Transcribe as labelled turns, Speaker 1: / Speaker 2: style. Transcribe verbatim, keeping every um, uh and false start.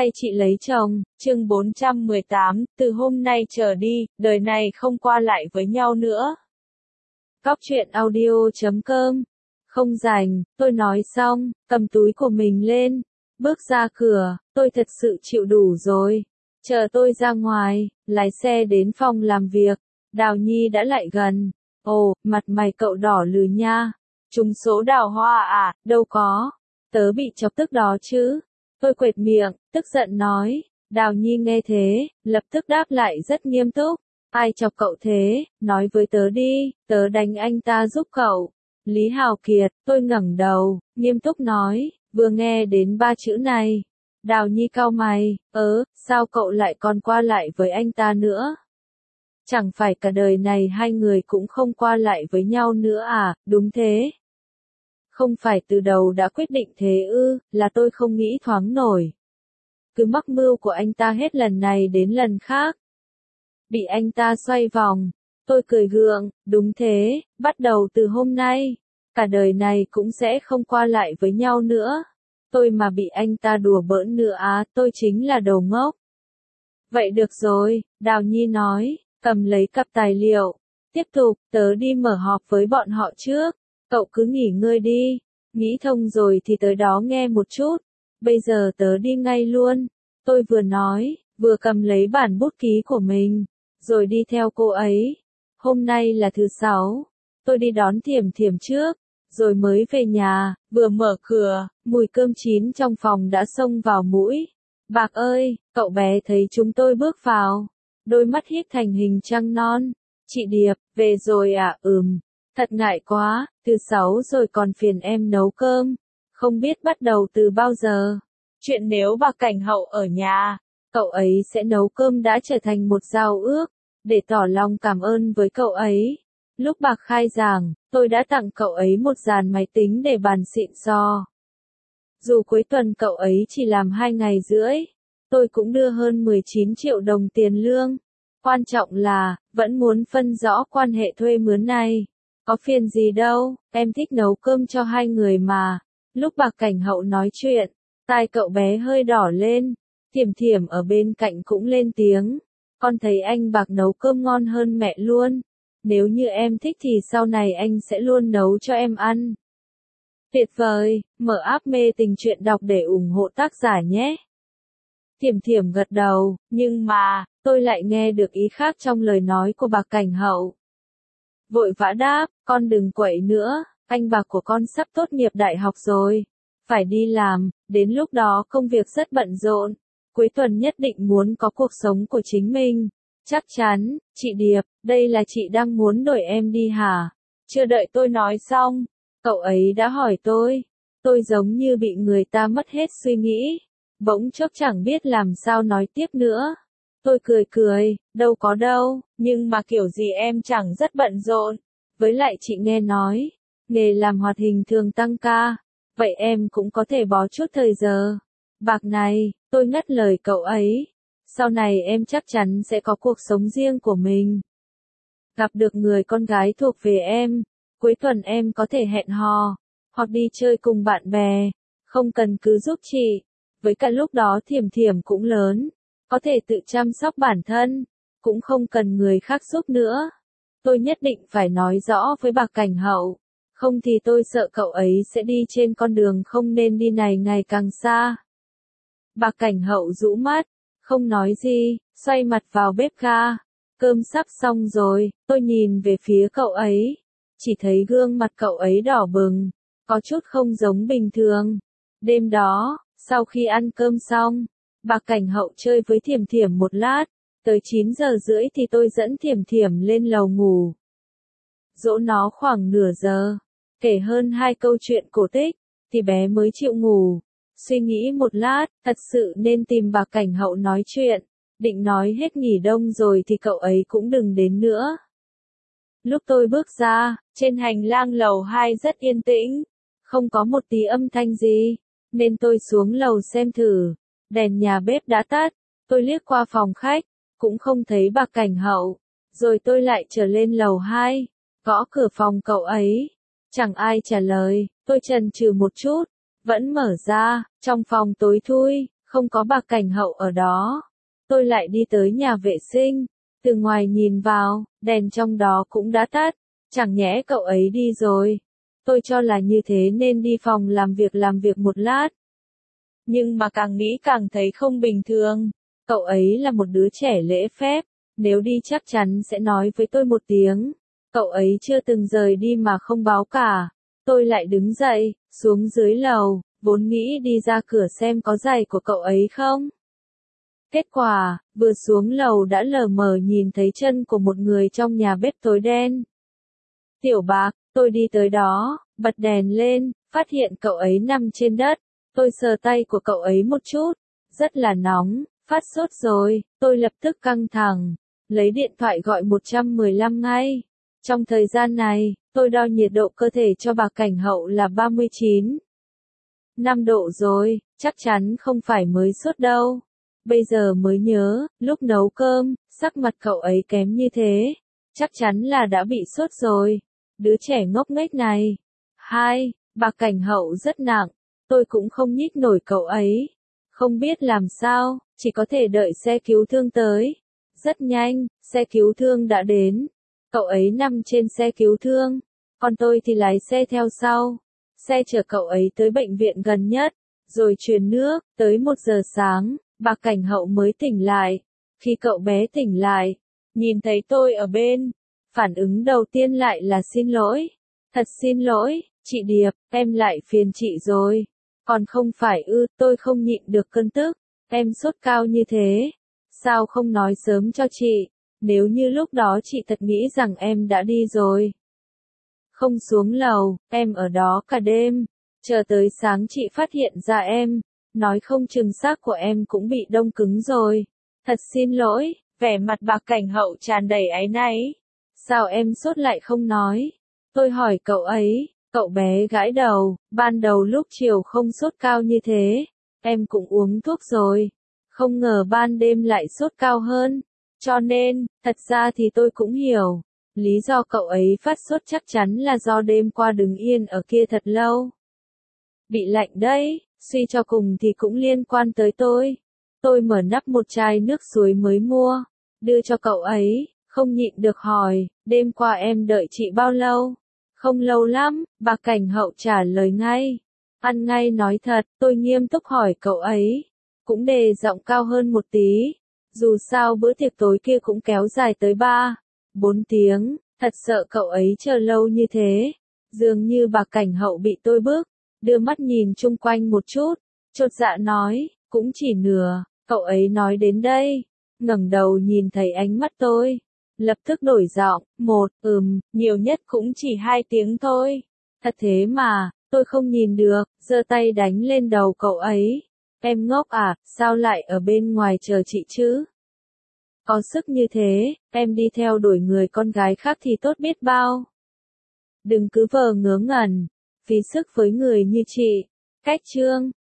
Speaker 1: hay chị lấy chồng, chương bốn trăm mười tám, từ hôm nay trở đi, đời này không qua lại với nhau nữa. Cóc truyện audio chấm com. Không rảnh, tôi nói xong, cầm túi của mình lên, bước ra cửa, tôi thật sự chịu đủ rồi. Chờ tôi ra ngoài, lái xe đến phòng làm việc, Đào Nhi đã lại gần. Ồ, mặt mày cậu đỏ lừ nha. Trúng số đào hoa à, đâu có. Tớ bị chọc tức đó chứ. Tôi quệt miệng, tức giận nói. Đào Nhi nghe thế, lập tức đáp lại rất nghiêm túc. Ai chọc cậu thế, nói với tớ đi, tớ đánh anh ta giúp cậu. Lý Hào Kiệt, tôi ngẩng đầu, nghiêm túc nói, vừa nghe đến ba chữ này. Đào Nhi cau mày, ớ, sao cậu lại còn qua lại với anh ta nữa? Chẳng phải cả đời này hai người cũng không qua lại với nhau nữa à, đúng thế. Không phải từ đầu đã quyết định thế ư, là tôi không nghĩ thoáng nổi. Cứ mắc mưu của anh ta hết lần này đến lần khác. Bị anh ta xoay vòng, tôi cười gượng, đúng thế, bắt đầu từ hôm nay, cả đời này cũng sẽ không qua lại với nhau nữa. Tôi mà bị anh ta đùa bỡn nữa á, tôi chính là đồ ngốc. Vậy được rồi, Đào Nhi nói, cầm lấy cặp tài liệu. Tiếp tục, tớ đi mở họp với bọn họ trước, cậu cứ nghỉ ngơi đi, nghĩ thông rồi thì tới đó nghe một chút. Bây giờ tớ đi ngay luôn. Tôi vừa nói, vừa cầm lấy bản bút ký của mình, rồi đi theo cô ấy. Hôm nay là thứ sáu, tôi đi đón Thiểm Thiểm trước, rồi mới về nhà, vừa mở cửa, mùi cơm chín trong phòng đã xông vào mũi. Bạc ơi, cậu bé thấy chúng tôi bước vào, đôi mắt híp thành hình trăng non. Chị Điệp, về rồi à, ừm, thật ngại quá, thứ sáu rồi còn phiền em nấu cơm, không biết bắt đầu từ bao giờ. Chuyện nếu bà Cảnh Hậu ở nhà, cậu ấy sẽ nấu cơm đã trở thành một giao ước, để tỏ lòng cảm ơn với cậu ấy. Lúc Bạc khai giảng, tôi đã tặng cậu ấy một dàn máy tính để bàn xịn sò. Dù cuối tuần cậu ấy chỉ làm hai ngày rưỡi, tôi cũng đưa hơn mười chín triệu đồng tiền lương. Quan trọng là, vẫn muốn phân rõ quan hệ thuê mướn này. Có phiền gì đâu, em thích nấu cơm cho hai người mà. Lúc Bạc Cảnh Hậu nói chuyện, tai cậu bé hơi đỏ lên. Thiểm Thiểm ở bên cạnh cũng lên tiếng. Con thấy anh Bạc nấu cơm ngon hơn mẹ luôn. Nếu như em thích thì sau này anh sẽ luôn nấu cho em ăn. Tuyệt vời, mở app mê tình truyện đọc để ủng hộ tác giả nhé. Thiểm Thiểm gật đầu, nhưng mà, tôi lại nghe được ý khác trong lời nói của Bạc Cảnh Hậu. Vội vã đáp, con đừng quậy nữa, anh Bạc của con sắp tốt nghiệp đại học rồi. Phải đi làm, đến lúc đó công việc rất bận rộn. Cuối tuần nhất định muốn có cuộc sống của chính mình. Chắc chắn, chị Điệp, đây là chị đang muốn đuổi em đi hả? Chưa đợi tôi nói xong, cậu ấy đã hỏi tôi. Tôi giống như bị người ta mất hết suy nghĩ. Bỗng chốc chẳng biết làm sao nói tiếp nữa. Tôi cười cười, đâu có đâu, nhưng mà kiểu gì em chẳng rất bận rộn. Với lại chị nghe nói, nghề làm hoạt hình thường tăng ca. Vậy em cũng có thể bó chút thời giờ. Bạc này, tôi ngắt lời cậu ấy. Sau này em chắc chắn sẽ có cuộc sống riêng của mình. Gặp được người con gái thuộc về em. Cuối tuần em có thể hẹn hò, hoặc đi chơi cùng bạn bè. Không cần cứ giúp chị. Với cả lúc đó Thiểm Thiểm cũng lớn. Có thể tự chăm sóc bản thân. Cũng không cần người khác giúp nữa. Tôi nhất định phải nói rõ với Bạc Cảnh Hậu. Không thì tôi sợ cậu ấy sẽ đi trên con đường không nên đi này ngày càng xa. Bạc Cảnh Hậu rũ mắt, không nói gì, xoay mặt vào bếp ga. Cơm sắp xong rồi, tôi nhìn về phía cậu ấy. Chỉ thấy gương mặt cậu ấy đỏ bừng, có chút không giống bình thường. Đêm đó, sau khi ăn cơm xong, Bạc Cảnh Hậu chơi với Thiểm Thiểm một lát. Tới chín giờ rưỡi thì tôi dẫn Thiểm Thiểm lên lầu ngủ. Dỗ nó khoảng nửa giờ, kể hơn hai câu chuyện cổ tích, thì bé mới chịu ngủ. Suy nghĩ một lát, thật sự nên tìm Bạc Cảnh Hậu nói chuyện. Định nói hết nghỉ đông rồi thì cậu ấy cũng đừng đến nữa. Lúc tôi bước ra, trên hành lang lầu hai rất yên tĩnh. Không có một tí âm thanh gì, nên tôi xuống lầu xem thử. Đèn nhà bếp đã tắt, tôi liếc qua phòng khách, cũng không thấy Bạc Cảnh Hậu. Rồi tôi lại trở lên lầu hai, gõ cửa phòng cậu ấy. Chẳng ai trả lời, tôi chần chừ một chút, vẫn mở ra, trong phòng tối thui, không có bà Cảnh Hậu ở đó. Tôi lại đi tới nhà vệ sinh, từ ngoài nhìn vào, đèn trong đó cũng đã tắt, chẳng nhẽ cậu ấy đi rồi. Tôi cho là như thế nên đi phòng làm việc làm việc một lát. Nhưng mà càng nghĩ càng thấy không bình thường, cậu ấy là một đứa trẻ lễ phép, nếu đi chắc chắn sẽ nói với tôi một tiếng. Cậu ấy chưa từng rời đi mà không báo cả. Tôi lại đứng dậy, xuống dưới lầu, vốn nghĩ đi ra cửa xem có giày của cậu ấy không. Kết quả, vừa xuống lầu đã lờ mờ nhìn thấy chân của một người trong nhà bếp tối đen. Tiểu Bạc, tôi đi tới đó, bật đèn lên, phát hiện cậu ấy nằm trên đất. Tôi sờ tay của cậu ấy một chút, rất là nóng, phát sốt rồi, tôi lập tức căng thẳng, lấy điện thoại gọi một một lăm ngay. Trong thời gian này, tôi đo nhiệt độ cơ thể cho bà Cảnh Hậu là ba mươi chín phẩy năm độ rồi, chắc chắn không phải mới sốt đâu. Bây giờ mới nhớ, lúc nấu cơm, sắc mặt cậu ấy kém như thế, chắc chắn là đã bị sốt rồi. Đứa trẻ ngốc nghếch này. Hai, bà Cảnh Hậu rất nặng, tôi cũng không nhích nổi cậu ấy. Không biết làm sao, chỉ có thể đợi xe cứu thương tới. Rất nhanh, xe cứu thương đã đến. Cậu ấy nằm trên xe cứu thương, còn tôi thì lái xe theo sau. Xe chở cậu ấy tới bệnh viện gần nhất, rồi truyền nước, tới một giờ sáng, bà Cảnh Hậu mới tỉnh lại. Khi cậu bé tỉnh lại, nhìn thấy tôi ở bên, phản ứng đầu tiên lại là xin lỗi. Thật xin lỗi, chị Điệp, em lại phiền chị rồi. Còn không phải ư, tôi không nhịn được cơn tức, em sốt cao như thế. Sao không nói sớm cho chị, nếu như lúc đó chị thật nghĩ rằng em đã đi rồi. Không xuống lầu, em ở đó cả đêm, chờ tới sáng chị phát hiện ra em, nói không chừng xác của em cũng bị đông cứng rồi. Thật xin lỗi, vẻ mặt bà Cảnh Hậu tràn đầy áy náy. Sao em sốt lại không nói? Tôi hỏi cậu ấy, cậu bé gãi đầu, ban đầu lúc chiều không sốt cao như thế, em cũng uống thuốc rồi, không ngờ ban đêm lại sốt cao hơn, cho nên, thật ra thì tôi cũng hiểu, lý do cậu ấy phát sốt chắc chắn là do đêm qua đứng yên ở kia thật lâu. Bị lạnh đấy, suy cho cùng thì cũng liên quan tới tôi. Tôi mở nắp một chai nước suối mới mua, đưa cho cậu ấy, không nhịn được hỏi, đêm qua em đợi chị bao lâu? Không lâu lắm, bà Cảnh Hậu trả lời ngay. Ăn ngay nói thật, tôi nghiêm túc hỏi cậu ấy, cũng đề giọng cao hơn một tí. Dù sao bữa tiệc tối kia cũng kéo dài tới ba, bốn tiếng, thật sợ cậu ấy chờ lâu như thế. Dường như bà Cảnh Hậu bị tôi bức, đưa mắt nhìn chung quanh một chút, chột dạ nói, cũng chỉ nửa. Cậu ấy nói đến đây, ngẩng đầu nhìn thấy ánh mắt tôi, lập tức đổi giọng, một, ừm, nhiều nhất cũng chỉ hai tiếng thôi. Thật thế mà, tôi không nhìn được, giơ tay đánh lên đầu cậu ấy. Em ngốc à, sao lại ở bên ngoài chờ chị chứ? Có sức như thế, em đi theo đuổi người con gái khác thì tốt biết bao. Đừng cứ vờ ngớ ngẩn, phí sức với người như chị. Cách chương